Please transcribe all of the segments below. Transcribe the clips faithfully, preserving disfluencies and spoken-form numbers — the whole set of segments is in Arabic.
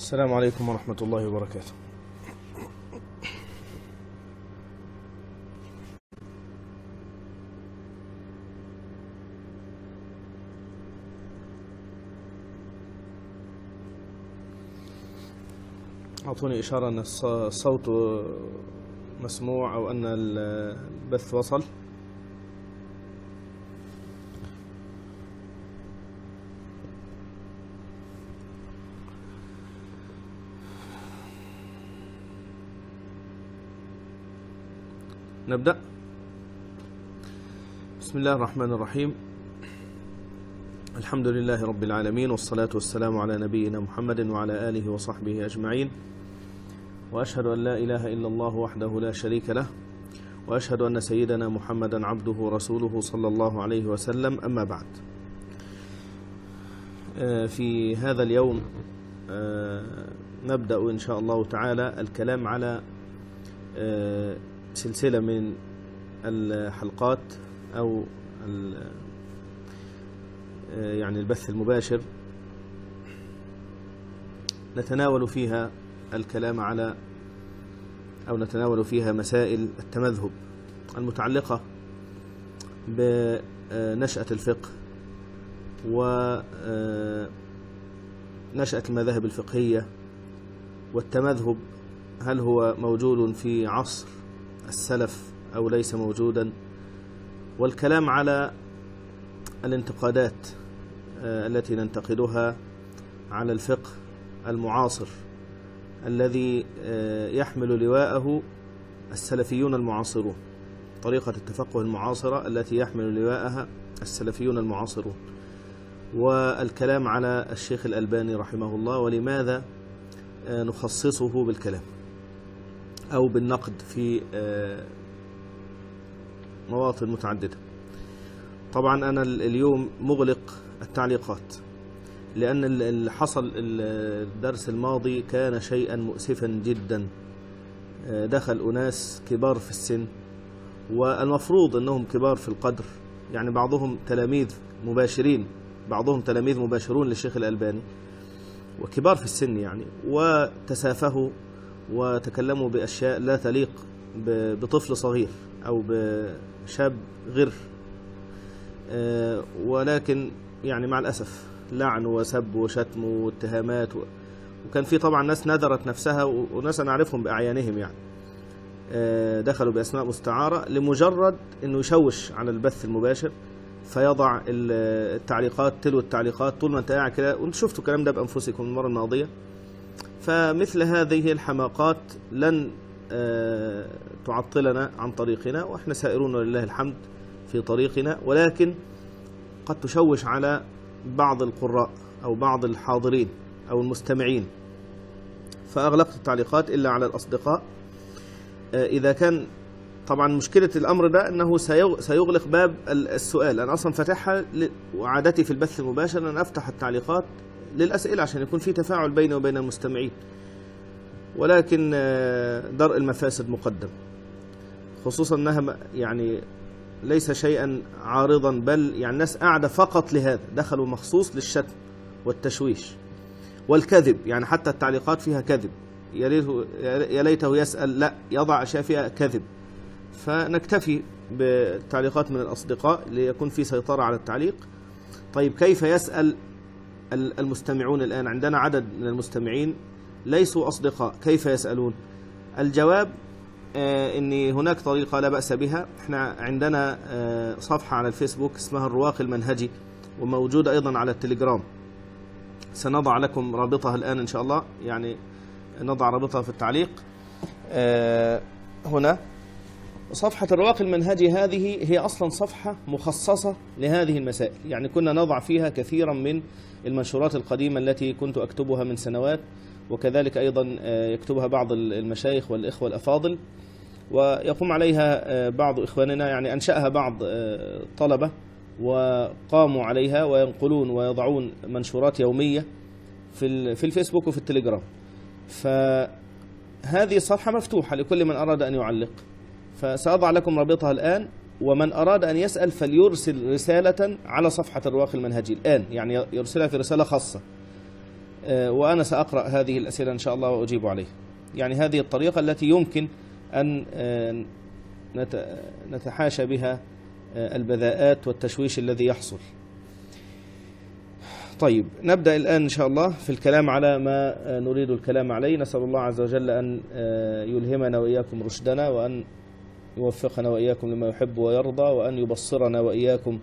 السلام عليكم ورحمة الله وبركاته. أعطوني إشارة أن الصوت مسموع أو أن البث وصل. نبدأ. بسم الله الرحمن الرحيم. الحمد لله رب العالمين، والصلاة والسلام على نبينا محمد وعلى آله وصحبه أجمعين، وأشهد أن لا إله إلا الله وحده لا شريك له، وأشهد أن سيدنا محمدا عبده ورسوله صلى الله عليه وسلم. أما بعد، في هذا اليوم نبدأ إن شاء الله تعالى الكلام على سلسلة من الحلقات أو يعني البث المباشر نتناول فيها الكلام على أو نتناول فيها مسائل التمذهب المتعلقة بنشأة الفقه ونشأة المذاهب الفقهية، والتمذهب هل هو موجود في عصر السلف أو ليس موجودا، والكلام على الانتقادات التي ننتقدها على الفقه المعاصر الذي يحمل لواءه السلفيون المعاصرون، طريقة التفقه المعاصرة التي يحمل لواءها السلفيون المعاصرون، والكلام على الشيخ الألباني رحمه الله ولماذا نخصصه بالكلام أو بالنقد في مواطن متعددة. طبعا أنا اليوم مغلق التعليقات لأن اللي حصل الدرس الماضي كان شيئا مؤسفا جدا. دخل أناس كبار في السن، والمفروض أنهم كبار في القدر، يعني بعضهم تلاميذ مباشرين بعضهم تلاميذ مباشرون للشيخ الألباني وكبار في السن يعني، وتسافهوا وتكلموا بأشياء لا تليق بطفل صغير أو بشاب غر، ولكن يعني مع الأسف لعن وسب وشتم واتهامات، وكان في طبعا ناس نذرت نفسها وناس أنا أعرفهم بأعيانهم، يعني دخلوا بأسماء مستعارة لمجرد أنه يشوش على البث المباشر، فيضع التعليقات تلو التعليقات طول ما أنت قاعد كده، وأنت شفتوا الكلام ده بأنفسكم المرة الماضية. فمثل هذه الحماقات لن تعطلنا عن طريقنا، وإحنا سائرون لله الحمد في طريقنا، ولكن قد تشوش على بعض القراء أو بعض الحاضرين أو المستمعين، فأغلقت التعليقات إلا على الأصدقاء. إذا كان طبعا مشكلة الأمر ده أنه سيغلق باب السؤال. أنا أصلا فتحها، وعادتي في البث المباشر أن أفتح التعليقات للأسئلة عشان يكون في تفاعل بيني وبين المستمعين، ولكن درء المفاسد مقدم، خصوصا أنها يعني ليس شيئا عارضا، بل يعني الناس قاعدة فقط لهذا، دخلوا مخصوص للشتم والتشويش والكذب، يعني حتى التعليقات فيها كذب، يا ليته يسأل لا يضع أشياء فيها كذب. فنكتفي بالتعليقات من الأصدقاء ليكون في سيطرة على التعليق. طيب، كيف يسأل المستمعون الآن؟ عندنا عدد من المستمعين ليسوا أصدقاء، كيف يسألون؟ الجواب آه إن هناك طريقة لا بأس بها. احنا عندنا آه صفحة على الفيسبوك اسمها الرواق المنهجي، وموجودة أيضا على التليجرام، سنضع لكم رابطها الآن إن شاء الله، يعني نضع رابطها في التعليق آه هنا. صفحة الرواق المنهجي هذه هي أصلا صفحة مخصصة لهذه المسائل، يعني كنا نضع فيها كثيرا من المنشورات القديمة التي كنت أكتبها من سنوات، وكذلك أيضا يكتبها بعض المشايخ والإخوة الأفاضل، ويقوم عليها بعض إخواننا، يعني أنشأها بعض طلبة وقاموا عليها وينقلون ويضعون منشورات يومية في في الفيسبوك وفي التليجرام. فهذه الصفحة مفتوحة لكل من أراد أن يعلق، فسأضع لكم رابطها الآن، ومن أراد أن يسأل فليرسل رسالة على صفحة الرواق المنهجي الآن، يعني يرسلها في رسالة خاصة وأنا سأقرأ هذه الأسئلة إن شاء الله وأجيب عليها. يعني هذه الطريقة التي يمكن أن نتحاشى بها البذاءات والتشويش الذي يحصل. طيب، نبدأ الآن إن شاء الله في الكلام على ما نريد الكلام عليه. نسأل الله عز وجل أن يلهمنا وإياكم رشدنا، وأن يوفقنا وإياكم لما يحب ويرضى، وأن يبصرنا وإياكم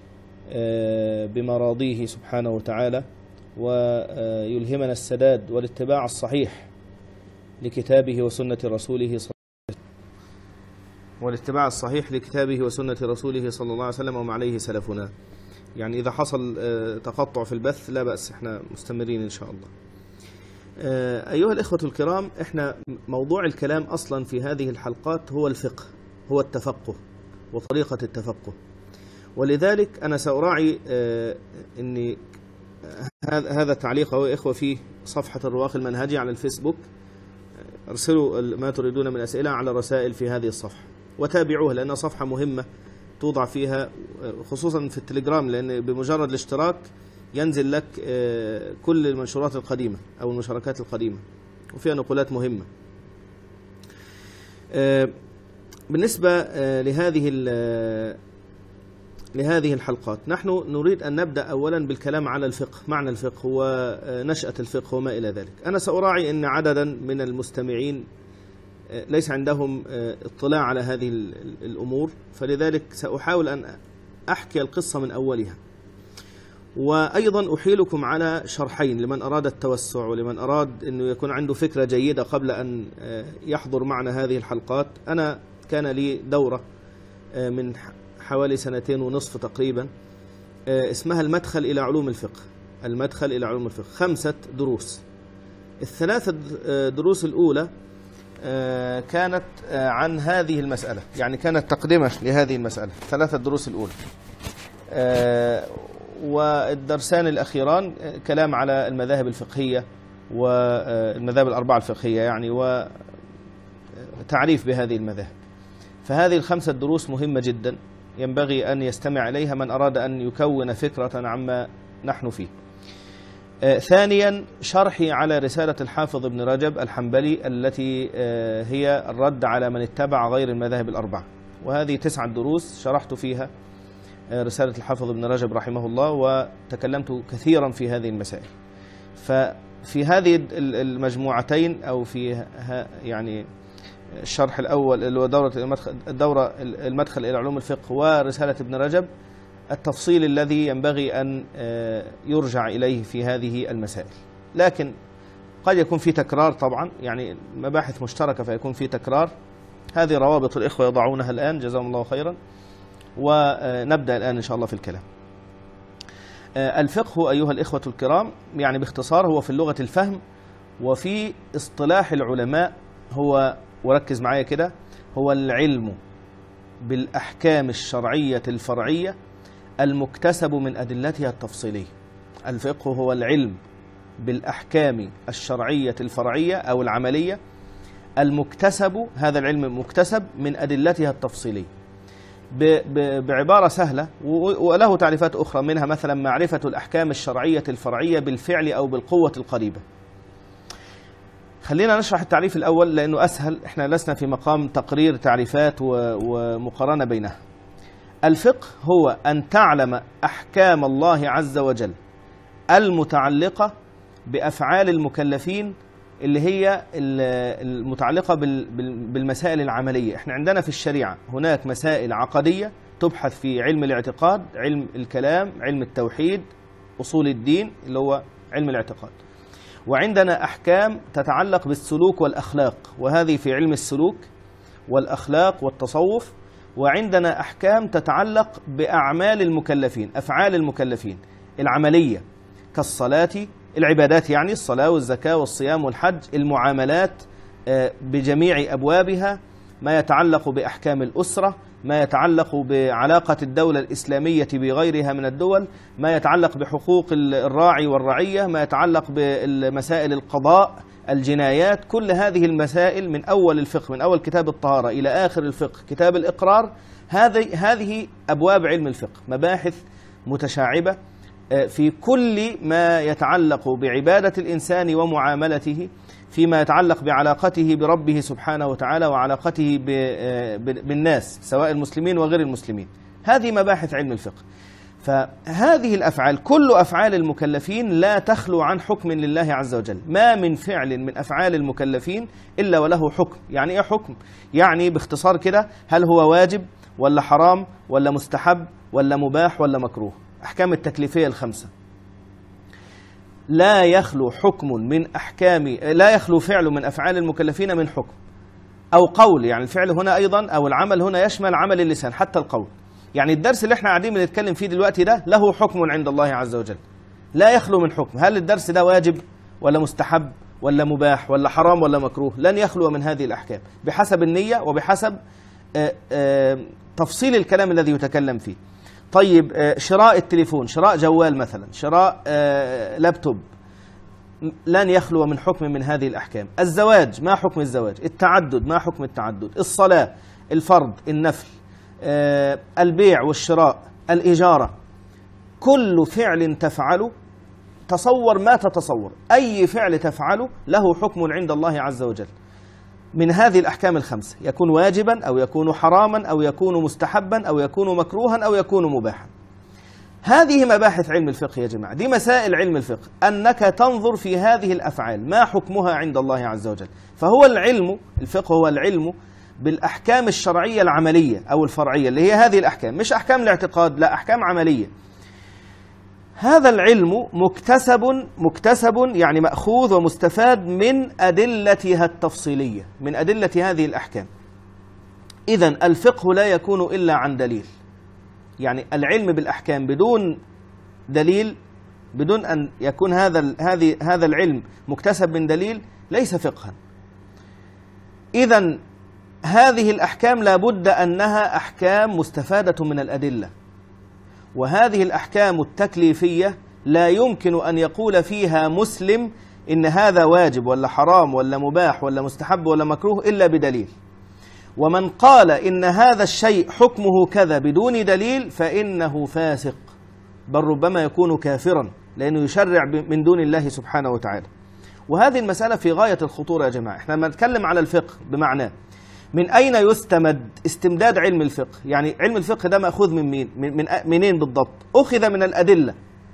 بمراضيه سبحانه وتعالى، ويلهمنا السداد والاتباع الصحيح لكتابه وسنة رسوله صلى والاتباع الصحيح لكتابه وسنة رسوله صلى الله عليه وسلم وما عليه سلفنا. يعني إذا حصل تقطع في البث لا بأس، احنا مستمرين إن شاء الله. أيها الإخوة الكرام، احنا موضوع الكلام أصلا في هذه الحلقات هو الفقه، هو التفقه وطريقة التفقه. ولذلك أنا سأراعي أني هذا التعليق هو إخوة في صفحة الرواق المنهجي على الفيسبوك. ارسلوا ما تريدون من أسئلة على رسائل في هذه الصفحة وتابعوها، لأنها صفحة مهمة توضع فيها، خصوصا في التليجرام، لأن بمجرد الاشتراك ينزل لك كل المنشورات القديمة أو المشاركات القديمة، وفيها نقولات مهمة. بالنسبة لهذه لهذه الحلقات، نحن نريد أن نبدأ أولا بالكلام على الفقه، معنى الفقه ونشأة الفقه وما إلى ذلك. أنا سأراعي أن عددا من المستمعين ليس عندهم اطلاع على هذه الأمور، فلذلك سأحاول أن أحكي القصة من أولها، وأيضا أحيلكم على شرحين لمن أراد التوسع ولمن أراد أنه يكون عنده فكرة جيدة قبل أن يحضر معنا هذه الحلقات. أنا كان لي دورة من حوالي سنتين ونصف تقريبا اسمها المدخل إلى علوم الفقه. المدخل إلى علوم الفقه خمسة دروس. الثلاثة دروس الأولى كانت عن هذه المسألة، يعني كانت تقدمة لهذه المسألة، ثلاثة دروس الأولى. والدرسان الأخيران كلام على المذاهب الفقهية والمذاهب الأربعة الفقهية يعني، وتعريف بهذه المذاهب. فهذه الخمسة دروس مهمة جدا، ينبغي أن يستمع إليها من أراد أن يكون فكرة عما نحن فيه. آه ثانيا، شرحي على رسالة الحافظ ابن رجب الحنبلي التي آه هي الرد على من اتبع غير المذاهب الأربعة، وهذه تسعة دروس شرحت فيها آه رسالة الحافظ ابن رجب رحمه الله، وتكلمت كثيرا في هذه المسائل. ففي هذه المجموعتين أو في يعني الشرح الأول اللي هو دورة المدخل, الدورة المدخل إلى علوم الفقه ورسالة ابن رجب، التفصيل الذي ينبغي أن يرجع إليه في هذه المسائل. لكن قد يكون في تكرار طبعا، يعني مباحث مشتركة فيكون في تكرار. هذه روابط الإخوة يضعونها الآن، جزاهم الله خيرا. ونبدأ الآن إن شاء الله في الكلام. الفقه أيها الإخوة الكرام يعني باختصار هو في اللغة الفهم، وفي اصطلاح العلماء هو، وركز معايا كده، هو العلم بالأحكام الشرعية الفرعية المكتسب من أدلتها التفصيلية. الفقه هو العلم بالأحكام الشرعية الفرعية أو العملية المكتسب، هذا العلم مكتسب من أدلتها التفصيلية. بعبارة سهلة، وله تعريفات أخرى، منها مثلا معرفة الأحكام الشرعية الفرعية بالفعل أو بالقوة القريبة. خلينا نشرح التعريف الأول لأنه أسهل، إحنا لسنا في مقام تقرير تعريفات ومقارنة بينها. الفقه هو أن تعلم أحكام الله عز وجل المتعلقة بأفعال المكلفين، اللي هي المتعلقة بالمسائل العملية. إحنا عندنا في الشريعة هناك مسائل عقدية تبحث في علم الاعتقاد، علم الكلام، علم التوحيد، أصول الدين اللي هو علم الاعتقاد. وعندنا أحكام تتعلق بالسلوك والأخلاق، وهذه في علم السلوك والأخلاق والتصوف. وعندنا أحكام تتعلق بأعمال المكلفين، أفعال المكلفين العملية، كالصلاة، العبادات يعني الصلاة والزكاة والصيام والحج، المعاملات بجميع أبوابها، ما يتعلق بأحكام الأسرة، ما يتعلق بعلاقة الدولة الإسلامية بغيرها من الدول، ما يتعلق بحقوق الراعي والرعية، ما يتعلق بمسائل القضاء، الجنايات. كل هذه المسائل من أول الفقه، من أول كتاب الطهارة إلى آخر الفقه كتاب الإقرار، هذه هذه أبواب علم الفقه، مباحث متشعبة في كل ما يتعلق بعبادة الإنسان ومعاملته، فيما يتعلق بعلاقته بربه سبحانه وتعالى وعلاقته بالناس سواء المسلمين وغير المسلمين. هذه مباحث علم الفقه. فهذه الأفعال كل أفعال المكلفين لا تخلو عن حكم لله عز وجل. ما من فعل من أفعال المكلفين إلا وله حكم. يعني إيه حكم؟ يعني باختصار كده، هل هو واجب ولا حرام ولا مستحب ولا مباح ولا مكروه؟ أحكام التكليفية الخمسة. لا يخلو حكم من أحكام لا يخلو فعل من أفعال المكلفين من حكم أو قول. يعني الفعل هنا أيضا أو العمل هنا يشمل عمل اللسان حتى القول. يعني الدرس اللي احنا قاعدين بنتكلم فيه دلوقتي ده له حكم عند الله عز وجل، لا يخلو من حكم. هل الدرس ده واجب ولا مستحب ولا مباح ولا حرام ولا مكروه؟ لن يخلو من هذه الأحكام بحسب النية وبحسب آآ آآ تفصيل الكلام الذي يتكلم فيه. طيب، شراء التليفون، شراء جوال مثلا، شراء لابتوب، لن يخلو من حكم من هذه الأحكام. الزواج، ما حكم الزواج؟ التعدد، ما حكم التعدد؟ الصلاة، الفرض، النفل، البيع والشراء، الإجارة، كل فعل تفعله، تصور ما تتصور، أي فعل تفعله له حكم عند الله عز وجل من هذه الأحكام الخمسة، يكون واجبا أو يكون حراما أو يكون مستحبا أو يكون مكروها أو يكون مباحا. هذه مباحث علم الفقه يا جماعة، دي مسائل علم الفقه، أنك تنظر في هذه الأفعال ما حكمها عند الله عز وجل. فهو العلم، الفقه هو العلم بالأحكام الشرعية العملية أو الفرعية، اللي هي هذه الأحكام، مش أحكام الاعتقاد، لا، أحكام عملية. هذا العلم مكتسب مكتسب يعني مأخوذ ومستفاد من أدلتها التفصيلية، من أدلة هذه الأحكام. إذن الفقه لا يكون إلا عن دليل. يعني العلم بالأحكام بدون دليل، بدون أن يكون هذا هذه هذا العلم مكتسب من دليل، ليس فقها. إذن هذه الأحكام لا بد أنها أحكام مستفادة من الأدلة، وهذه الأحكام التكليفية لا يمكن أن يقول فيها مسلم إن هذا واجب ولا حرام ولا مباح ولا مستحب ولا مكروه إلا بدليل. ومن قال إن هذا الشيء حكمه كذا بدون دليل فإنه فاسق، بل ربما يكون كافرا، لأنه يشرع من دون الله سبحانه وتعالى. وهذه المسألة في غاية الخطورة يا جماعة. احنا لما نتكلم على الفقه بمعنى من أين يستمد استمداد علم الفقه؟ يعني علم الفقه ده مأخوذ من مين؟ من منين بالضبط؟ أخذ من الأدلة.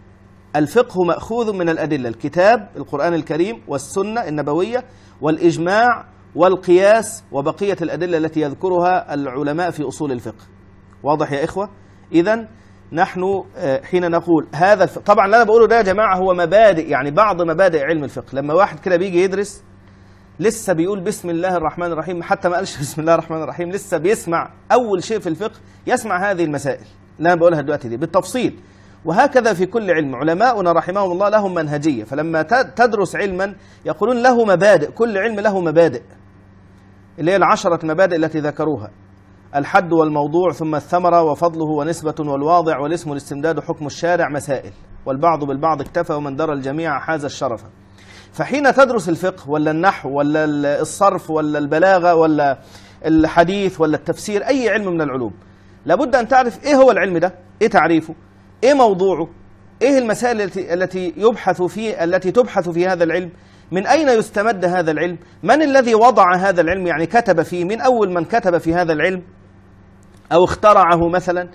الفقه مأخوذ من الأدلة، الكتاب القرآن الكريم والسنة النبوية والإجماع والقياس وبقية الأدلة التي يذكرها العلماء في أصول الفقه. واضح يا إخوة؟ إذن نحن حين نقول هذا الفقه، طبعا اللي أنا بقوله ده يا جماعة هو مبادئ، يعني بعض مبادئ علم الفقه. لما واحد كده بيجي يدرس لسه بيقول بسم الله الرحمن الرحيم، حتى ما قالش بسم الله الرحمن الرحيم، لسه بيسمع أول شيء في الفقه، يسمع هذه المسائل اللي أنا بقولها دلوقتي دي بالتفصيل. وهكذا في كل علم، علماؤنا رحمهم الله لهم منهجية، فلما تدرس علما يقولون له مبادئ، كل علم له مبادئ، اللي هي العشرة مبادئ التي ذكروها: الحد والموضوع، ثم الثمرة وفضله ونسبة والواضع والاسم والاستمداد وحكم الشارع، مسائل، والبعض بالبعض اكتفى ومن درى الجميع حاز الشرف. فحين تدرس الفقه ولا النحو ولا الصرف ولا البلاغة ولا الحديث ولا التفسير، أي علم من العلوم، لابد أن تعرف إيه هو العلم ده، إيه تعريفه، إيه موضوعه، إيه المسائل التي التي يبحث في التي تبحث في هذا العلم، من أين يستمد هذا العلم، من الذي وضع هذا العلم، يعني كتب فيه، من أول من كتب في هذا العلم أو اخترعه مثلا،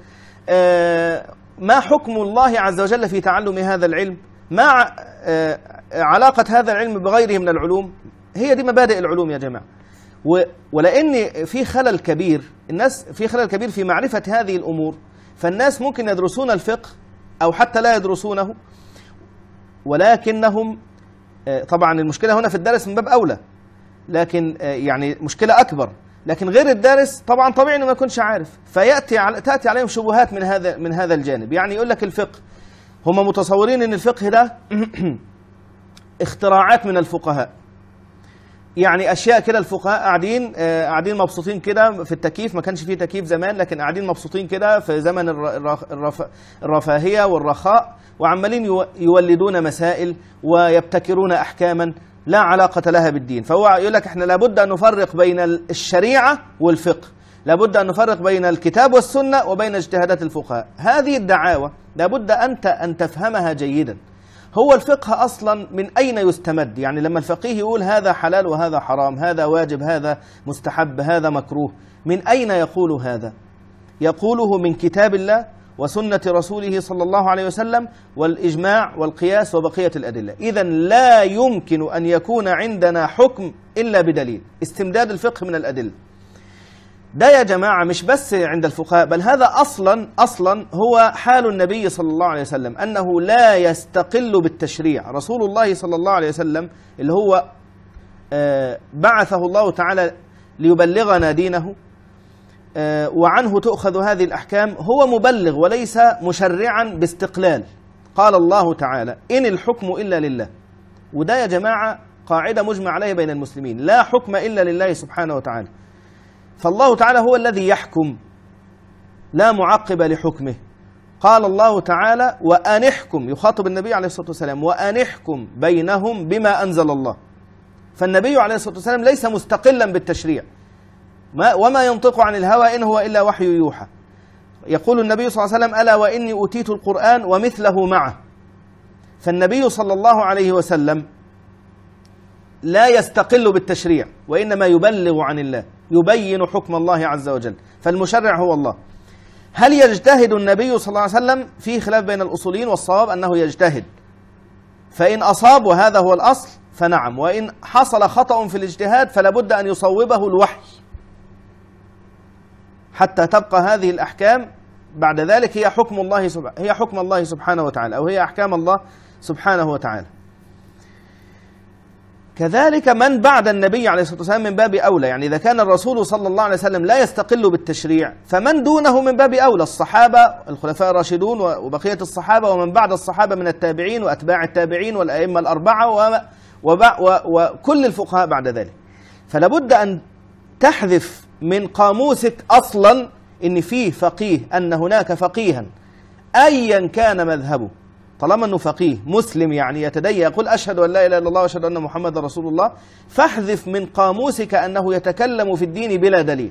آه ما حكم الله عز وجل في تعلم هذا العلم، ما آه علاقة هذا العلم بغيره من العلوم. هي دي مبادئ العلوم يا جماعة. ولأن في خلل كبير، الناس في خلل كبير في معرفة هذه الأمور، فالناس ممكن يدرسون الفقه أو حتى لا يدرسونه، ولكنهم طبعا المشكلة هنا في الدارس من باب أولى، لكن يعني مشكلة أكبر، لكن غير الدارس طبعا طبيعي إنه ما يكونش عارف، فيأتي على تأتي عليهم شبهات من هذا من هذا الجانب. يعني يقول لك الفقه، هم متصورين إن الفقه ده اختراعات من الفقهاء، يعني أشياء كده الفقهاء قاعدين قاعدين مبسوطين كده في التكييف، ما كانش فيه تكييف زمان، لكن قاعدين مبسوطين كده في زمن الرفاهية والرخاء، وعمالين يولدون مسائل ويبتكرون أحكاما لا علاقة لها بالدين. فهو يقول لك احنا لابد أن نفرق بين الشريعة والفقه. لابد أن نفرق بين الكتاب والسنة وبين اجتهادات الفقهاء. هذه الدعاوى لابد أنت أن تفهمها جيدا. هو الفقه أصلا من أين يستمد؟ يعني لما الفقيه يقول هذا حلال وهذا حرام، هذا واجب هذا مستحب هذا مكروه، من أين يقول هذا؟ يقوله من كتاب الله وسنة رسوله صلى الله عليه وسلم والإجماع والقياس وبقية الأدلة. إذن لا يمكن أن يكون عندنا حكم إلا بدليل، استمداد الفقه من الأدلة. ده يا جماعة مش بس عند الفقهاء، بل هذا أصلا أصلا هو حال النبي صلى الله عليه وسلم، أنه لا يستقل بالتشريع. رسول الله صلى الله عليه وسلم اللي هو بعثه الله تعالى ليبلغنا دينه وعنه تؤخذ هذه الأحكام، هو مبلغ وليس مشرعا باستقلال. قال الله تعالى إن الحكم إلا لله، وده يا جماعة قاعدة مجمع عليها بين المسلمين، لا حكم إلا لله سبحانه وتعالى. فالله تعالى هو الذي يحكم، لا معقب لحكمه. قال الله تعالى وأن احكم، يخاطب النبي عليه الصلاة والسلام، وأن احكم بينهم بما أنزل الله. فالنبي عليه الصلاة والسلام ليس مستقلا بالتشريع، ما وما ينطق عن الهوى إن هو إلا وحي يوحى. يقول النبي صلى الله عليه وسلم ألا وإني أوتيت القرآن ومثله معه. فالنبي صلى الله عليه وسلم لا يستقل بالتشريع، وإنما يبلغ عن الله، يبين حكم الله عز وجل، فالمشرع هو الله. هل يجتهد النبي صلى الله عليه وسلم؟ في خلاف بين الأصوليين، والصواب أنه يجتهد، فإن أصاب وهذا هو الأصل فنعم، وإن حصل خطأ في الاجتهاد فلا بد أن يصوبه الوحي حتى تبقى هذه الأحكام بعد ذلك هي حكم الله سبحانه هي حكم الله سبحانه وتعالى، أو هي أحكام الله سبحانه وتعالى. كذلك من بعد النبي عليه الصلاة والسلام من باب أولى، يعني إذا كان الرسول صلى الله عليه وسلم لا يستقل بالتشريع فمن دونه من باب أولى، الصحابة الخلفاء الراشدون وبقية الصحابة ومن بعد الصحابة من التابعين وأتباع التابعين والأئمة الأربعة وكل الفقهاء بعد ذلك. فلا بد أن تحذف من قاموسك أصلا إن فيه فقيه، أن هناك فقيها أيا كان مذهبه، طالما أنه فقيه مسلم يعني يتدين يقول أشهد أن لا إله إلا الله وأشهد أن محمد رسول الله، فاحذف من قاموسك أنه يتكلم في الدين بلا دليل.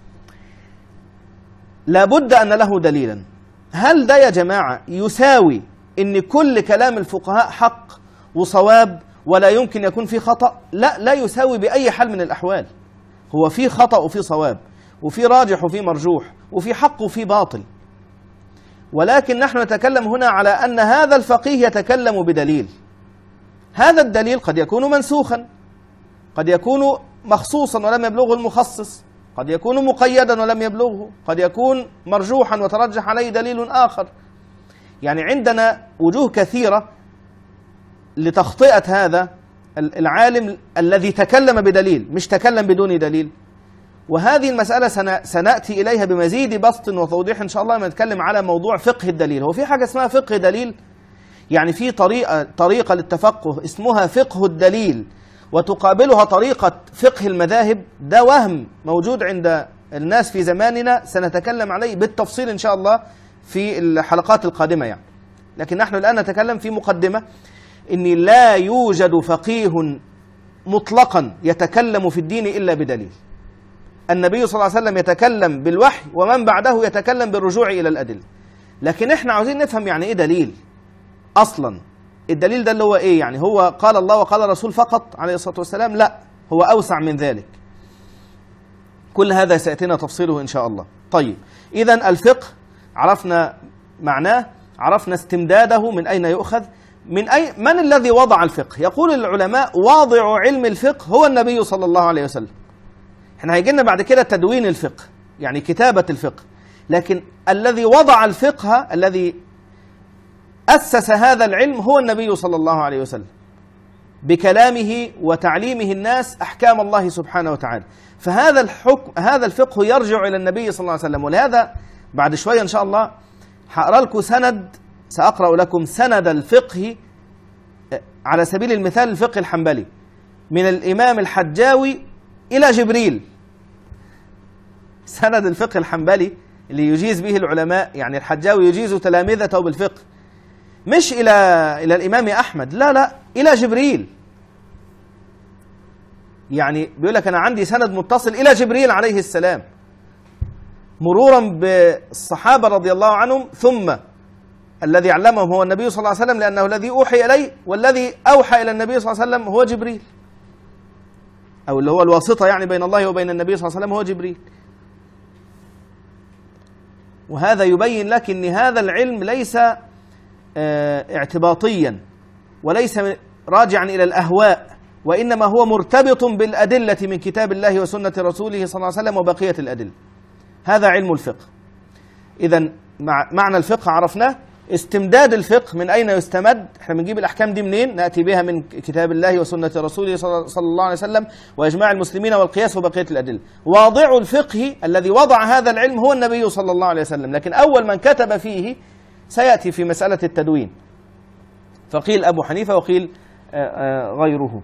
لابد أن له دليلا. هل ده يا جماعة يساوي إن كل كلام الفقهاء حق وصواب ولا يمكن يكون فيه خطأ؟ لا، لا يساوي بأي حال من الأحوال. هو فيه خطأ وفيه صواب، وفيه راجح وفيه مرجوح، وفيه حق وفيه باطل، ولكن نحن نتكلم هنا على أن هذا الفقيه يتكلم بدليل. هذا الدليل قد يكون منسوخا، قد يكون مخصوصا ولم يبلغه المخصص، قد يكون مقيدا ولم يبلغه، قد يكون مرجوحا وترجح عليه دليل آخر. يعني عندنا وجوه كثيرة لتخطئة هذا العالم الذي تكلم بدليل، مش تكلم بدون دليل. وهذه المسألة سنأتي إليها بمزيد بسط وتوضيح إن شاء الله لما نتكلم على موضوع فقه الدليل. هو في حاجة اسمها فقه دليل، يعني في طريقة طريقة للتفقه اسمها فقه الدليل، وتقابلها طريقة فقه المذاهب. ده وهم موجود عند الناس في زماننا، سنتكلم عليه بالتفصيل إن شاء الله في الحلقات القادمة يعني. لكن نحن الآن نتكلم في مقدمة إن لا يوجد فقيه مطلقا يتكلم في الدين إلا بدليل. النبي صلى الله عليه وسلم يتكلم بالوحي، ومن بعده يتكلم بالرجوع إلى الأدلة. لكن احنا عاوزين نفهم يعني إيه دليل أصلا. الدليل ده اللي هو إيه؟ يعني هو قال الله وقال الرسول فقط عليه الصلاة والسلام؟ لا، هو أوسع من ذلك. كل هذا سيأتينا تفصيله إن شاء الله. طيب، إذن الفقه عرفنا معناه، عرفنا استمداده من أين يؤخذ، من أي من الذي وضع الفقه؟ يقول العلماء واضع علم الفقه هو النبي صلى الله عليه وسلم. احنا هيجي لنا بعد كده تدوين الفقه، يعني كتابة الفقه، لكن الذي وضع الفقه، الذي أسس هذا العلم هو النبي صلى الله عليه وسلم، بكلامه وتعليمه الناس أحكام الله سبحانه وتعالى. فهذا الحكم هذا الفقه يرجع إلى النبي صلى الله عليه وسلم. ولهذا بعد شوية إن شاء الله هقرأ لكم سند، سأقرأ لكم سند الفقه على سبيل المثال الفقه الحنبلي من الإمام الحجاوي إلى جبريل. سند الفقه الحنبلي اللي يجيز به العلماء، يعني الحجاوي يجيز تلامذته بالفقه، مش إلى إلى الإمام أحمد، لا لا، إلى جبريل. يعني بيقول لك أنا عندي سند متصل إلى جبريل عليه السلام. مرورا بالصحابة رضي الله عنهم، ثم الذي علمهم هو النبي صلى الله عليه وسلم، لأنه الذي أوحي إليه، والذي أوحى إلى النبي صلى الله عليه وسلم هو جبريل، أو اللي هو الواسطة يعني بين الله وبين النبي صلى الله عليه وسلم هو جبريل. وهذا يبين لك أن هذا العلم ليس اعتباطيا وليس راجعا إلى الأهواء، وإنما هو مرتبط بالأدلة من كتاب الله وسنة رسوله صلى الله عليه وسلم وبقية الأدلة. هذا علم الفقه. إذن معنى الفقه عرفناه. استمداد الفقه من أين يستمد؟ احنا بنجيب الأحكام دي منين؟ نأتي بها من كتاب الله وسنة رسوله صلى الله عليه وسلم وإجماع المسلمين والقياس وبقية الأدلة. واضع الفقه الذي وضع هذا العلم هو النبي صلى الله عليه وسلم، لكن أول من كتب فيه سيأتي في مسألة التدوين، فقيل أبو حنيفة وقيل غيره.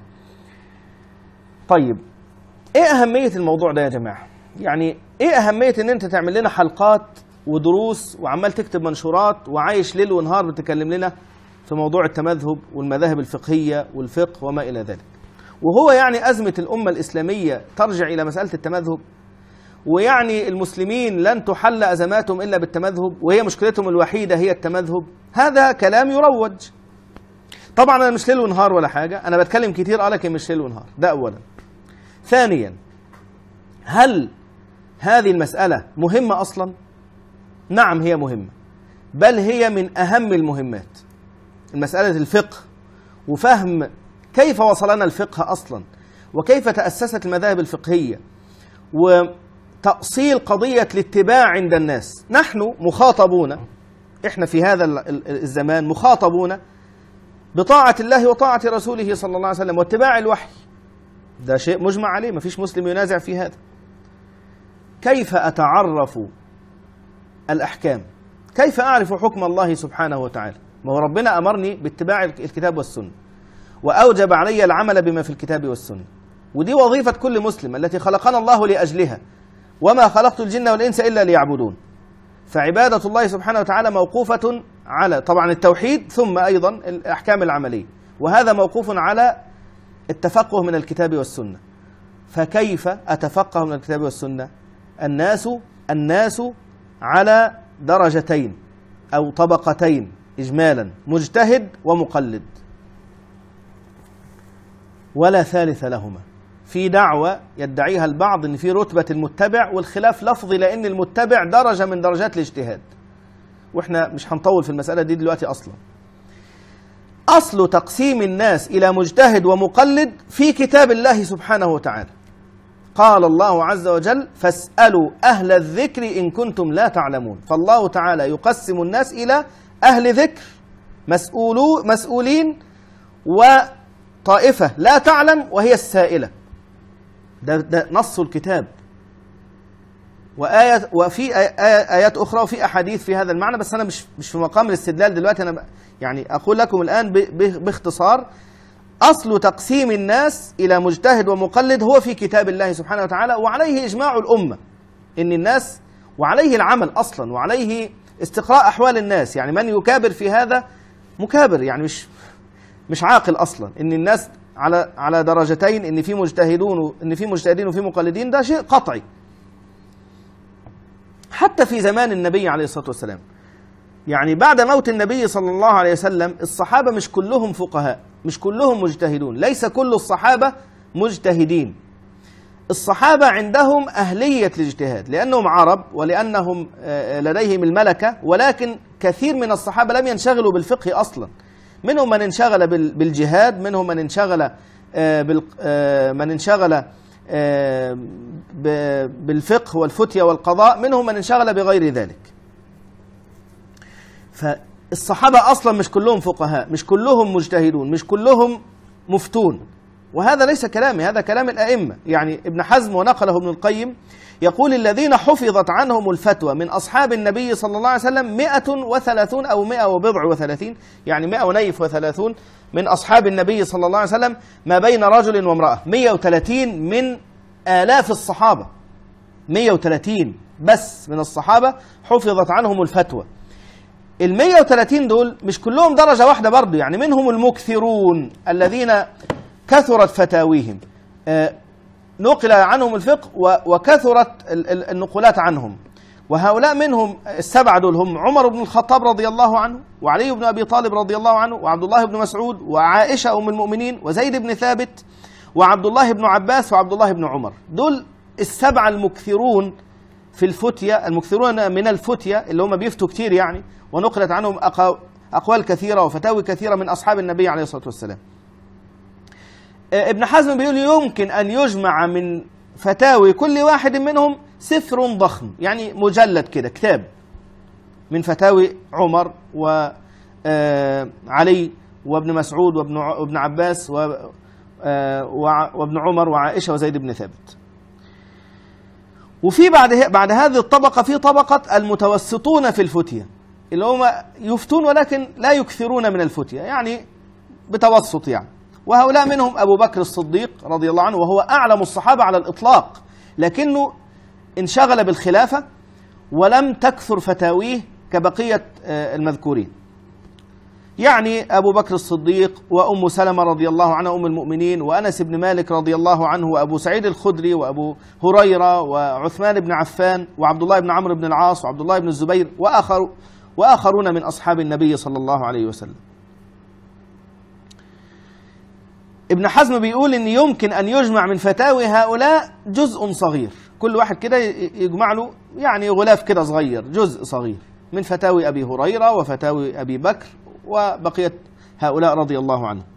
طيب إيه أهمية الموضوع ده يا جماعة؟ يعني إيه أهمية إن أنت تعمل لنا حلقات ودروس وعمال تكتب منشورات وعايش ليل ونهار بتكلم لنا في موضوع التمذهب والمذاهب الفقهية والفقه وما إلى ذلك، وهو يعني أزمة الأمة الإسلامية ترجع إلى مسألة التمذهب، ويعني المسلمين لن تحل أزماتهم إلا بالتمذهب، وهي مشكلتهم الوحيدة هي التمذهب؟ هذا كلام يروج. طبعا أنا مش ليل ونهار ولا حاجة، أنا بتكلم كتير آه لكن مش ليل ونهار، ده أولا. ثانيا، هل هذه المسألة مهمة أصلا؟ نعم هي مهمة، بل هي من أهم المهمات. المسألة الفقه وفهم كيف وصلنا الفقه أصلا، وكيف تأسست المذاهب الفقهية، وتأصيل قضية الاتباع عند الناس. نحن مخاطبون، إحنا في هذا الزمان مخاطبون بطاعة الله وطاعة رسوله صلى الله عليه وسلم واتباع الوحي، ده شيء مجمع عليه، ما فيش مسلم ينازع في هذا. كيف أتعرف الأحكام؟ كيف أعرف حكم الله سبحانه وتعالى؟ ما هو ربنا أمرني باتباع الكتاب والسنة، وأوجب علي العمل بما في الكتاب والسنة، ودي وظيفة كل مسلم التي خلقنا الله لأجلها، وما خلقت الجن والإنس إلا ليعبدون. فعبادة الله سبحانه وتعالى موقوفة على طبعا التوحيد، ثم أيضا الأحكام العملية، وهذا موقوف على التفقه من الكتاب والسنة. فكيف أتفقه من الكتاب والسنة؟ الناس الناس على درجتين أو طبقتين إجمالا: مجتهد ومقلد، ولا ثالث لهما. في دعوة يدعيها البعض أن في رتبة المتبع، والخلاف لفظي، لأن المتبع درجة من درجات الاجتهاد، وإحنا مش هنطول في المسألة دي دلوقتي. أصلا أصل تقسيم الناس إلى مجتهد ومقلد في كتاب الله سبحانه وتعالى. قال الله عز وجل: فاسألوا أهل الذكر إن كنتم لا تعلمون. فالله تعالى يقسم الناس إلى أهل ذكر مسؤولو مسؤولين، وطائفة لا تعلم وهي السائلة. ده, ده نص الكتاب، وآيات وفي آيات أخرى وفي أحاديث في هذا المعنى، بس أنا مش مش في مقام الاستدلال دلوقتي. أنا يعني أقول لكم الآن باختصار: أصل تقسيم الناس إلى مجتهد ومقلد هو في كتاب الله سبحانه وتعالى، وعليه إجماع الأمة إن الناس، وعليه العمل أصلا، وعليه استقراء أحوال الناس. يعني من يكابر في هذا مكابر، يعني مش مش عاقل أصلا. إن الناس على على درجتين، إن في مجتهدون إن في مجتهدين وفي مقلدين، ده شيء قطعي. حتى في زمان النبي عليه الصلاة والسلام، يعني بعد موت النبي صلى الله عليه وسلم، الصحابة مش كلهم فقهاء، مش كلهم مجتهدون، ليس كل الصحابة مجتهدين. الصحابة عندهم أهلية الاجتهاد لأنهم عرب ولأنهم لديهم الملكة، ولكن كثير من الصحابة لم ينشغلوا بالفقه أصلا. منهم من انشغل بالجهاد، منهم من انشغل من انشغل بالفقه والفتية والقضاء، منهم من انشغل بغير ذلك. فالصحابة أصلا مش كلهم فقهاء، مش كلهم مجتهدون، مش كلهم مفتون. وهذا ليس كلامي، هذا كلام الأئمة. يعني ابن حزم ونقله ابن القيم يقول: الذين حفظت عنهم الفتوى من أصحاب النبي صلى الله عليه وسلم مئة وثلاثون أو مئة وبضع وثلاثين، يعني مئة ونيف وثلاثون من أصحاب النبي صلى الله عليه وسلم، ما بين رجل وامرأة. مئة وثلاثين من آلاف الصحابة، مئة وثلاثين بس من الصحابة حفظت عنهم الفتوى. المئة وثلاثين دول مش كلهم درجة واحدة برضو، يعني منهم المكثرون الذين كثرت فتاويهم، نقل عنهم الفقه وكثرت النقولات عنهم. وهؤلاء منهم السبعة دول هم عمر بن الخطاب رضي الله عنه، وعلي بن أبي طالب رضي الله عنه، وعبد الله بن مسعود، وعائشة أم المؤمنين، وزيد بن ثابت، وعبد الله بن عباس، وعبد الله بن عمر. دول السبعة المكثرون في الفتية، المكثرون من الفتية اللي هم بيفتوا كتير يعني، ونقلت عنهم أقوال كثيرة وفتاوي كثيرة من أصحاب النبي عليه الصلاة والسلام. ابن حزم بيقول يمكن أن يجمع من فتاوي كل واحد منهم سفر ضخم، يعني مجلد كده، كتاب من فتاوي عمر وعلي وابن مسعود وابن عباس وابن عمر وعائشة وزيد بن ثابت. وفي بعد بعد هذه الطبقة في طبقة المتوسطون في الفتية، اللي هم يفتون ولكن لا يكثرون من الفتية، يعني بتوسط يعني. وهؤلاء منهم أبو بكر الصديق رضي الله عنه، وهو أعلم الصحابة على الإطلاق، لكنه انشغل بالخلافة ولم تكثر فتاويه كبقية المذكورين. يعني أبو بكر الصديق وأم سلمة رضي الله عنها أم المؤمنين، وأنس بن مالك رضي الله عنه، وأبو سعيد الخدري، وأبو هريرة، وعثمان بن عفان، وعبد الله بن عمرو بن العاص، وعبد الله بن الزبير، وآخر وآخرون من أصحاب النبي صلى الله عليه وسلم. ابن حزم بيقول إن يمكن أن يجمع من فتاوي هؤلاء جزء صغير، كل واحد كده يجمع له يعني غلاف كده صغير، جزء صغير من فتاوي أبي هريرة وفتاوي أبي بكر وبقية هؤلاء رضي الله عنهم.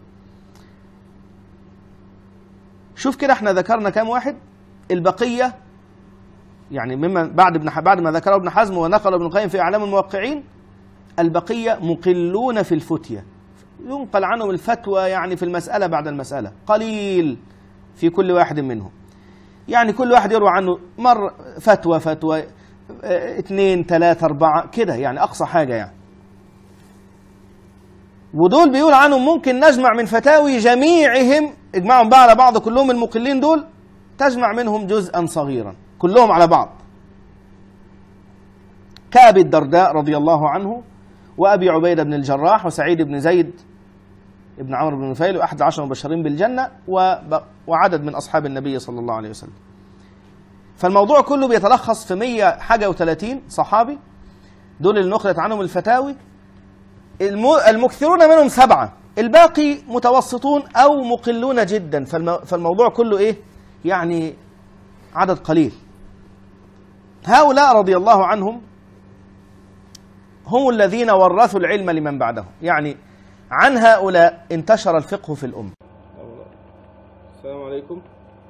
شوف كده احنا ذكرنا كام واحد، البقية يعني مما بعد ابن بعد ما ذكره ابن حزم ونقل ابن القيم في أعلام الموقعين، البقية مقلون في الفتية، ينقل عنهم الفتوى يعني في المسألة بعد المسألة، قليل في كل واحد منهم، يعني كل واحد يروى عنه مر فتوى فتوى اه اثنين ثلاثة أربعة كده، يعني أقصى حاجة يعني. ودول بيقول عنهم ممكن نجمع من فتاوي جميعهم، اجمعهم بقى على بعض كلهم المقلين دول، تجمع منهم جزءا صغيرا كلهم على بعض، كأبي الدرداء رضي الله عنه، وأبي عبيدة بن الجراح، وسعيد بن زيد ابن عمرو بن نفيل، وأحد عشر مبشرين بالجنة، وعدد من أصحاب النبي صلى الله عليه وسلم. فالموضوع كله بيتلخص في مية حاجة وثلاثين صحابي، دول اللي نقلت عنهم الفتاوي. المكثرون منهم سبعة، الباقي متوسطون أو مقلون جدا، فالموضوع كله إيه؟ يعني عدد قليل. هؤلاء رضي الله عنهم هم الذين ورثوا العلم لمن بعدهم، يعني عن هؤلاء انتشر الفقه في الأمة. السلام عليكم.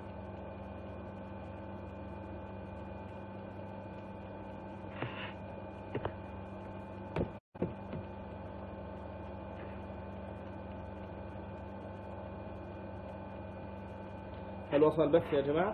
هل وصل البث يا جماعة؟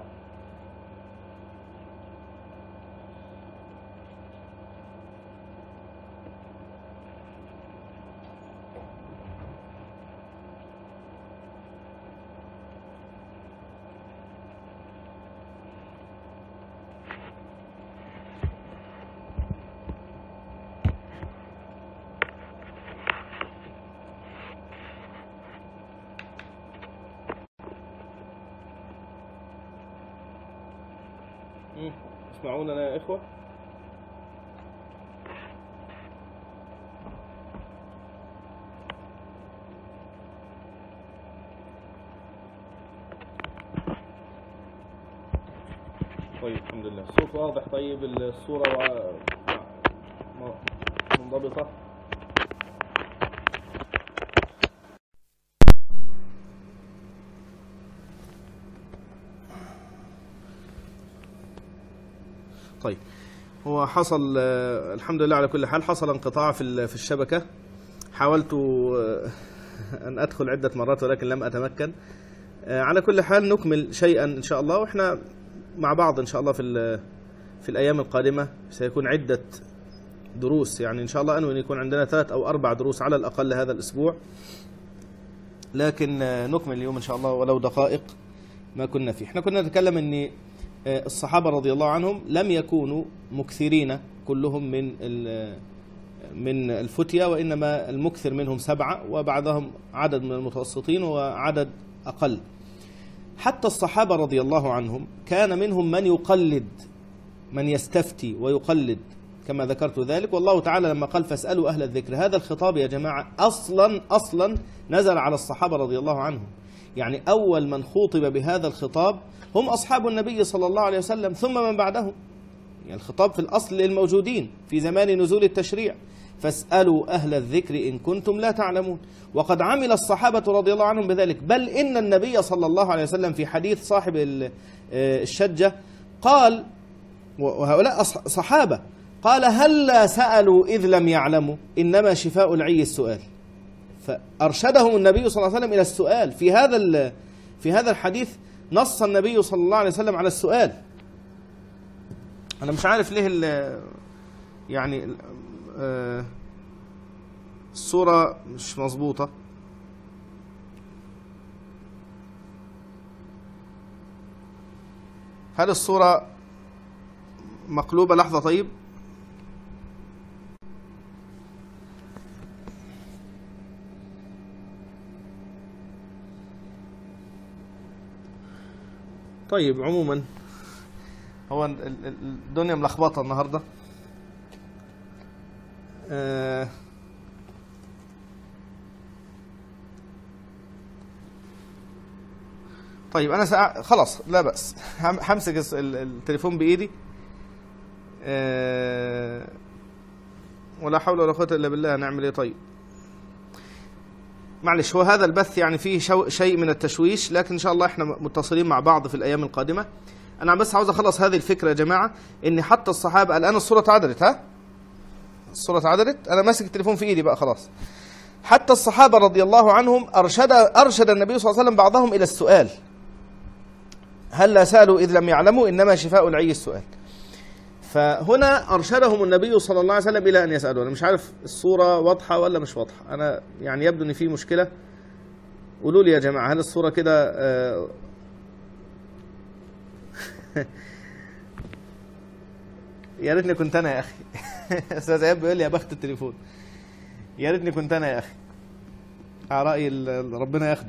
اسمعوننا يا إخوة. طيب الحمد لله الصوت واضح. طيب الصورة منضبطة. طيب هو حصل الحمد لله على كل حال، حصل انقطاع في في الشبكة، حاولت أن أدخل عدة مرات ولكن لم أتمكن. على كل حال نكمل شيئا إن شاء الله، وإحنا مع بعض إن شاء الله في في الأيام القادمة سيكون عدة دروس، يعني إن شاء الله أنه يكون عندنا ثلاث أو أربع دروس على الأقل هذا الأسبوع، لكن نكمل اليوم إن شاء الله ولو دقائق ما كنا فيه. إحنا كنا نتكلم أن الصحابة رضي الله عنهم لم يكونوا مكثرين كلهم من من الفتية، وإنما المكثر منهم سبعة، وبعضهم عدد من المتوسطين وعدد أقل. حتى الصحابة رضي الله عنهم كان منهم من يقلد من يستفتي ويقلد كما ذكرت ذلك. والله تعالى لما قال فاسألوا أهل الذكر، هذا الخطاب يا جماعة أصلا أصلا نزل على الصحابة رضي الله عنهم. يعني أول من خوطب بهذا الخطاب هم أصحاب النبي صلى الله عليه وسلم ثم من بعدهم. يعني الخطاب في الأصل للموجودين في زمان نزول التشريع، فاسألوا أهل الذكر إن كنتم لا تعلمون. وقد عمل الصحابة رضي الله عنهم بذلك، بل إن النبي صلى الله عليه وسلم في حديث صاحب الشجة قال، وهؤلاء صحابة، قال هلا سألوا إذ لم يعلموا إنما شفاء العي السؤال. فأرشدهم النبي صلى الله عليه وسلم إلى السؤال. في هذا في هذا الحديث نص النبي صلى الله عليه وسلم على السؤال. أنا مش عارف ليه يعني الصورة مش مظبوطة. هل الصورة مقلوبة؟ لحظة طيب. طيب عموما هو الدنيا ملخبطة النهاردة. آه طيب أنا سأ... خلاص لا بأس، همسك التليفون بإيدي. آه ولا حول ولا قوة إلا بالله. نعمل إيه طيب؟ معلش، هو هذا البث يعني فيه شو... شيء من التشويش، لكن إن شاء الله إحنا متصلين مع بعض في الأيام القادمة. أنا بس عاوز أخلص هذه الفكرة يا جماعة، إن حتى الصحابة الآن الصورة اتعدلت. ها الصورة اتعدلت، أنا ماسك التليفون في إيدي بقى خلاص. حتى الصحابة رضي الله عنهم أرشد أرشد النبي صلى الله عليه وسلم بعضهم إلى السؤال. هلا سألوا إذ لم يعلموا إنما شفاء العي السؤال. فهنا أرشدهم النبي صلى الله عليه وسلم إلى أن يسألوا. أنا مش عارف الصورة واضحة ولا مش واضحة، أنا يعني يبدو أن في مشكلة. قولوا لي يا جماعة، هل الصورة كده آه يا ريتني كنت أنا يا أخي. أستاذ عيب بيقول لي يا بخت التليفون. يا ريتني كنت أنا يا أخي، على رأي ربنا ياخده.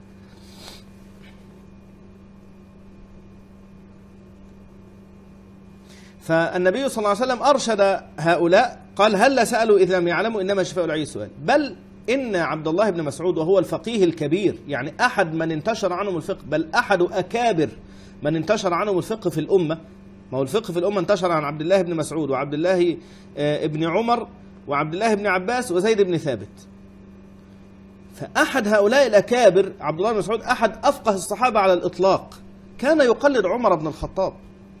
فالنبي صلى الله عليه وسلم أرشد هؤلاء، قال هل سألوا إذ لم يعلموا إنما شفاء العي السؤال. بل إن عبد الله بن مسعود وهو الفقيه الكبير، يعني أحد من انتشر عنهم الفقه، بل أحد أكابر من انتشر عنهم الفقه في الأمة. ما هو الفقه في الأمة انتشر عن عبد الله بن مسعود وعبد الله بن عمر وعبد الله بن عباس وزيد بن ثابت. فأحد هؤلاء الأكابر عبد الله بن مسعود أحد أفقه الصحابة على الإطلاق، كان يقلد عمر بن الخطاب.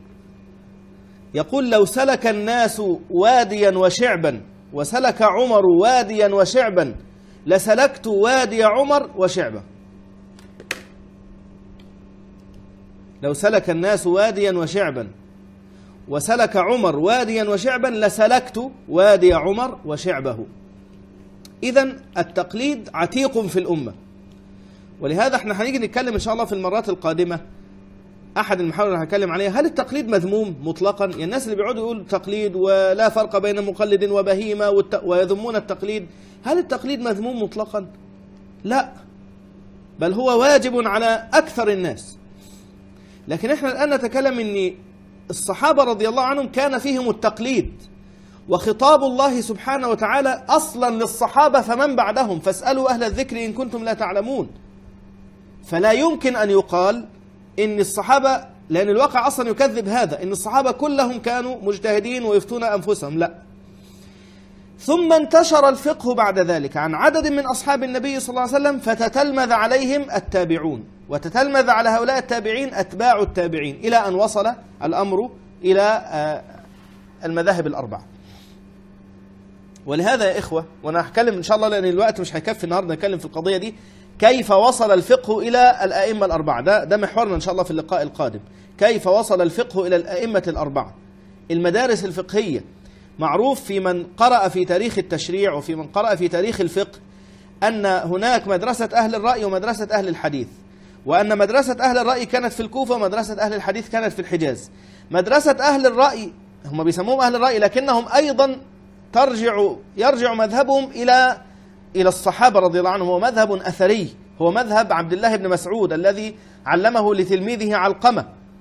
يقول لو سلك الناس واديا وشعبا وسلك عمر واديا وشعبا لسلكت وادي عمر وشعبه. لو سلك الناس واديا وشعبا وسلك عمر واديا وشعبا لسلكت وادي عمر وشعبه. إذن التقليد عتيق في الأمة، ولهذا احنا هنيجي نتكلم إن شاء الله في المرات القادمة. أحد المحاور اللي هنتكلم عليها، هل التقليد مذموم مطلقا؟ يعني الناس اللي بيقعدوا يقولوا تقليد ولا فرق بين مقلد وبهيمة والت... ويذمون التقليد، هل التقليد مذموم مطلقا؟ لا، بل هو واجب على أكثر الناس. لكن احنا الآن نتكلم أن الصحابة رضي الله عنهم كان فيهم التقليد، وخطاب الله سبحانه وتعالى أصلا للصحابة فمن بعدهم، فاسألوا أهل الذكر إن كنتم لا تعلمون. فلا يمكن أن يقال إن الصحابة، لأن الواقع أصلا يكذب هذا، إن الصحابة كلهم كانوا مجتهدين ويفتون أنفسهم، لا. ثم انتشر الفقه بعد ذلك عن عدد من أصحاب النبي صلى الله عليه وسلم، فتتلمذ عليهم التابعون، وتتلمذ على هؤلاء التابعين أتباع التابعين، إلى أن وصل الأمر إلى المذاهب الأربعة. ولهذا يا إخوة، وأنا هتكلم إن شاء الله لأن الوقت مش هيكفي النهاردة نتكلم في القضية دي، كيف وصل الفقه إلى الأئمة الأربعة. ده ده محورنا إن شاء الله في اللقاء القادم، كيف وصل الفقه إلى الأئمة الأربعة. المدارس الفقهية معروف في من قرأ في تاريخ التشريع وفي من قرأ في تاريخ الفقه أن هناك مدرسة أهل الرأي ومدرسة أهل الحديث، وأن مدرسة أهل الرأي كانت في الكوفة ومدرسة أهل الحديث كانت في الحجاز. مدرسة أهل الرأي هم بيسموهم أهل الرأي، لكنهم أيضا ترجع يرجع مذهبهم إلى إلى الصحابة رضي الله عنهم، هو مذهب أثري، هو مذهب عبد الله بن مسعود الذي علمه لتلميذه علقمة،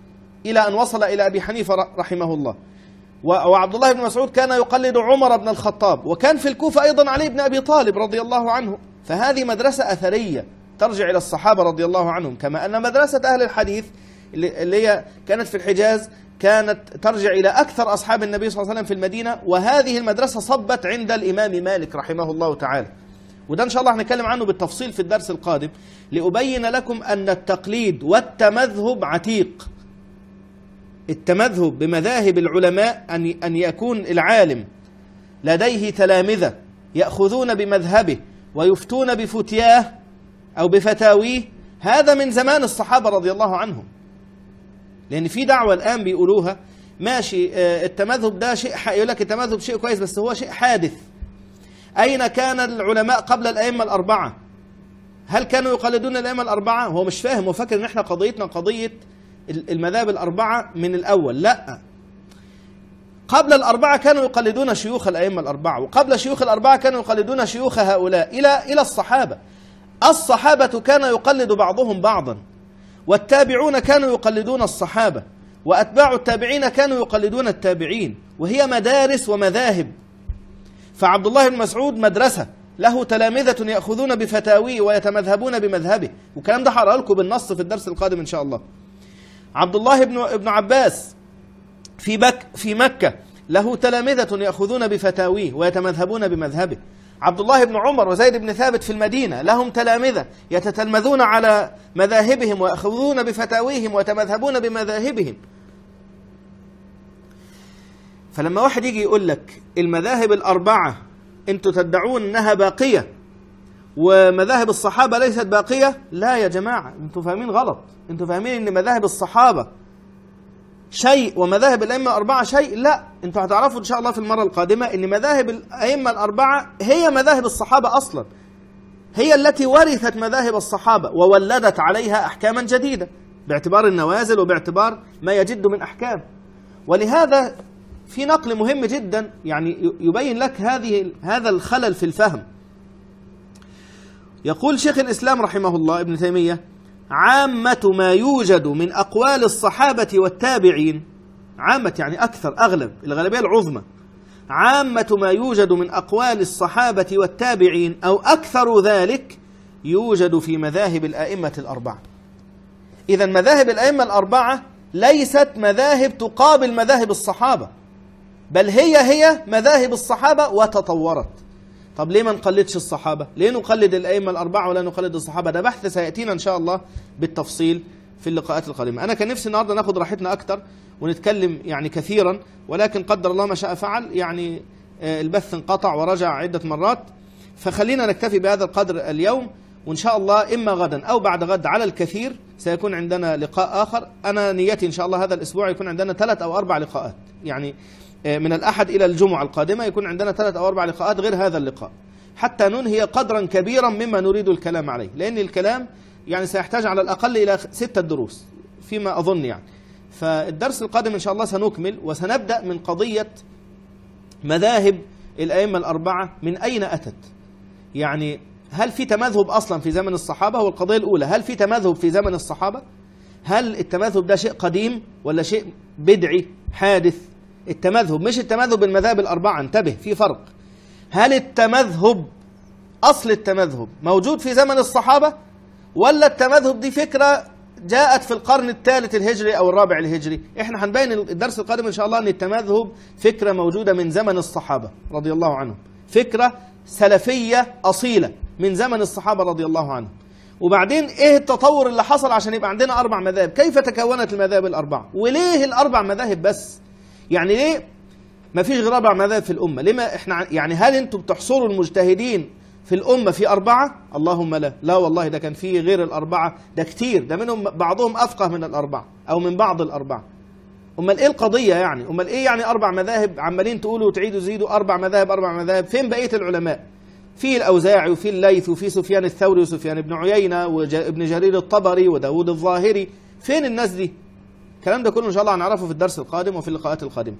إلى أن وصل إلى أبي حنيفة رحمه الله. وعبد الله بن مسعود كان يقلد عمر بن الخطاب، وكان في الكوفة أيضا علي بن أبي طالب رضي الله عنه. فهذه مدرسة أثرية ترجع إلى الصحابة رضي الله عنهم، كما أن مدرسة أهل الحديث اللي هي كانت في الحجاز كانت ترجع إلى أكثر أصحاب النبي صلى الله عليه وسلم في المدينة، وهذه المدرسة صبت عند الإمام مالك رحمه الله تعالى. وده إن شاء الله هنتكلم عنه بالتفصيل في الدرس القادم، لأبين لكم أن التقليد والتمذهب عتيق. التمذهب بمذاهب العلماء أن أن يكون العالم لديه تلامذة يأخذون بمذهبه ويفتون بفتياه أو بفتاويه، هذا من زمان الصحابة رضي الله عنهم. لأن في دعوة الآن بيقولوها ماشي التمذهب ده شيء، يقول لك التمذهب شيء كويس بس هو شيء حادث. أين كان العلماء قبل الأئمة الأربعة؟ هل كانوا يقلدون الأئمة الأربعة؟ هو مش فاهم، هو فاكر إن إحنا قضيتنا قضية المذاهب الأربعة من الأول. لا، قبل الأربعة كانوا يقلدون شيوخ الأئمة الأربعة، وقبل شيوخ الأربعة كانوا يقلدون شيوخ هؤلاء إلى إلى الصحابة. الصحابة كان يقلد بعضهم بعضا، والتابعون كانوا يقلدون الصحابة، وأتباع التابعين كانوا يقلدون التابعين، وهي مدارس ومذاهب. فعبد الله بن مسعود مدرسة له تلامذة يأخذون بفتاويه ويتمذهبون بمذهبه، والكلام ده هقرأ لكم بالنص في الدرس القادم إن شاء الله. عبد الله بن ابن عباس في بك في مكة له تلامذة يأخذون بفتاويه ويتمذهبون بمذهبه. عبد الله بن عمر وزيد بن ثابت في المدينة لهم تلامذة يتتلمذون على مذاهبهم ويأخذون بفتاويهم ويتمذهبون بمذاهبهم. فلما واحد يجي يقول لك المذاهب الأربعة أنتوا تدعون أنها باقية ومذاهب الصحابة ليست باقية، لا يا جماعة، أنتوا فاهمين غلط. أنتوا فاهمين أن مذاهب الصحابة شيء ومذاهب الأئمة الأربعة شيء. لا، أنتوا هتعرفوا إن شاء الله في المرة القادمة أن مذاهب الأئمة الأربعة هي مذاهب الصحابة أصلا، هي التي ورثت مذاهب الصحابة وولدت عليها أحكاما جديدة باعتبار النوازل وباعتبار ما يجد من أحكام. ولهذا في نقل مهم جدا يعني يبين لك هذه هذا الخلل في الفهم. يقول شيخ الإسلام رحمه الله ابن تيمية: عامة ما يوجد من أقوال الصحابة والتابعين، عامة يعني أكثر، أغلب، الغالبية العظمى، عامة ما يوجد من أقوال الصحابة والتابعين أو أكثر ذلك يوجد في مذاهب الأئمة الأربعة. إذا مذاهب الأئمة الأربعة ليست مذاهب تقابل مذاهب الصحابة، بل هي هي مذاهب الصحابة وتطورت. طب ليه ما نقلدش الصحابة؟ ليه نقلد الأئمة الأربعة ولا نقلد الصحابة؟ ده بحث سيأتينا إن شاء الله بالتفصيل في اللقاءات القادمة. أنا كان نفسي النهاردة ناخد راحتنا أكتر ونتكلم يعني كثيرا، ولكن قدر الله ما شاء فعل، يعني البث انقطع ورجع عدة مرات، فخلينا نكتفي بهذا القدر اليوم، وإن شاء الله إما غدا أو بعد غد على الكثير سيكون عندنا لقاء آخر. أنا نيتي إن شاء الله هذا الأسبوع يكون عندنا ثلاث أو أربع لقاءات، يعني من الأحد إلى الجمعة القادمة يكون عندنا ثلاث أو أربع لقاءات غير هذا اللقاء، حتى ننهي قدرا كبيرا مما نريد الكلام عليه، لأن الكلام يعني سيحتاج على الأقل إلى ستة دروس فيما أظن يعني. فالدرس القادم إن شاء الله سنكمل وسنبدأ من قضية مذاهب الأئمة الأربعة من أين أتت. يعني هل في تمذهب أصلا في زمن الصحابة؟ هو القضية الأولى، هل في تمذهب في زمن الصحابة؟ هل التمذهب ده شيء قديم ولا شيء بدعي حادث؟ التمذهب مش التمذهب بالمذاهب الأربعة، انتبه في فرق. هل التمذهب أصل التمذهب موجود في زمن الصحابة، ولا التمذهب دي فكرة جاءت في القرن الثالث الهجري أو الرابع الهجري؟ إحنا هنبين الدرس القادم إن شاء الله أن التمذهب فكرة موجودة من زمن الصحابة رضي الله عنهم، فكرة سلفية أصيلة من زمن الصحابة رضي الله عنهم. وبعدين إيه التطور اللي حصل عشان يبقى عندنا أربع مذاهب؟ كيف تكونت المذاهب الأربعة؟ وليه الأربع مذاهب بس؟ يعني ليه ما فيش غير أربع مذاهب في الأمة؟ لما إحنا يعني هل أنتم بتحصروا المجتهدين في الأمة في أربعة؟ اللهم لا، لا والله ده كان فيه غير الأربعة، ده كتير، ده منهم بعضهم أفقه من الأربعة أو من بعض الأربعة. أمال إيه القضية يعني؟ أمال إيه يعني أربع مذاهب عمالين تقولوا وتعيدوا زيدوا أربع مذاهب أربع مذاهب؟ فين بقية العلماء؟ في الأوزاعي وفي الليث وفي سفيان الثوري وسفيان بن عيينة وابن جرير الطبري وداود الظاهري، فين الناس دي؟ الكلام ده كله إن شاء الله هنعرفه في الدرس القادم وفي اللقاءات القادمة.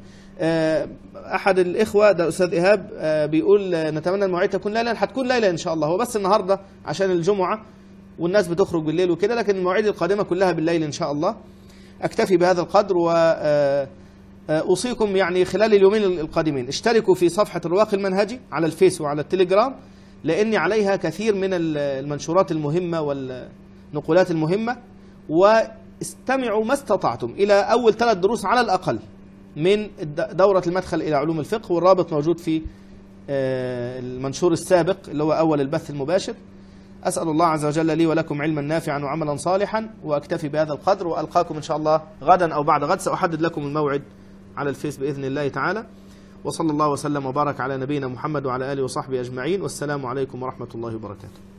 أحد الإخوة ده أستاذ إيهاب بيقول نتمنى المواعيد تكون ليلة، هتكون ليلة إن شاء الله، هو بس النهاردة عشان الجمعة والناس بتخرج بالليل وكده، لكن المواعيد القادمة كلها بالليل إن شاء الله. أكتفي بهذا القدر، وأوصيكم يعني خلال اليومين القادمين اشتركوا في صفحة الرواق المنهجي على الفيس وعلى التليجرام، لأن عليها كثير من المنشورات المهمة والنقولات المهمة، واستمعوا ما استطعتم إلى أول ثلاث دروس على الأقل من دورة المدخل إلى علوم الفقه، والرابط موجود في المنشور السابق اللي هو أول البث المباشر. أسأل الله عز وجل لي ولكم علما نافعا وعملا صالحا، وأكتفي بهذا القدر، وألقاكم إن شاء الله غدا أو بعد غد، سأحدد لكم الموعد على الفيس بإذن الله تعالى. وصلى الله وسلم وبارك على نبينا محمد وعلى آله وصحبه أجمعين، والسلام عليكم ورحمة الله وبركاته.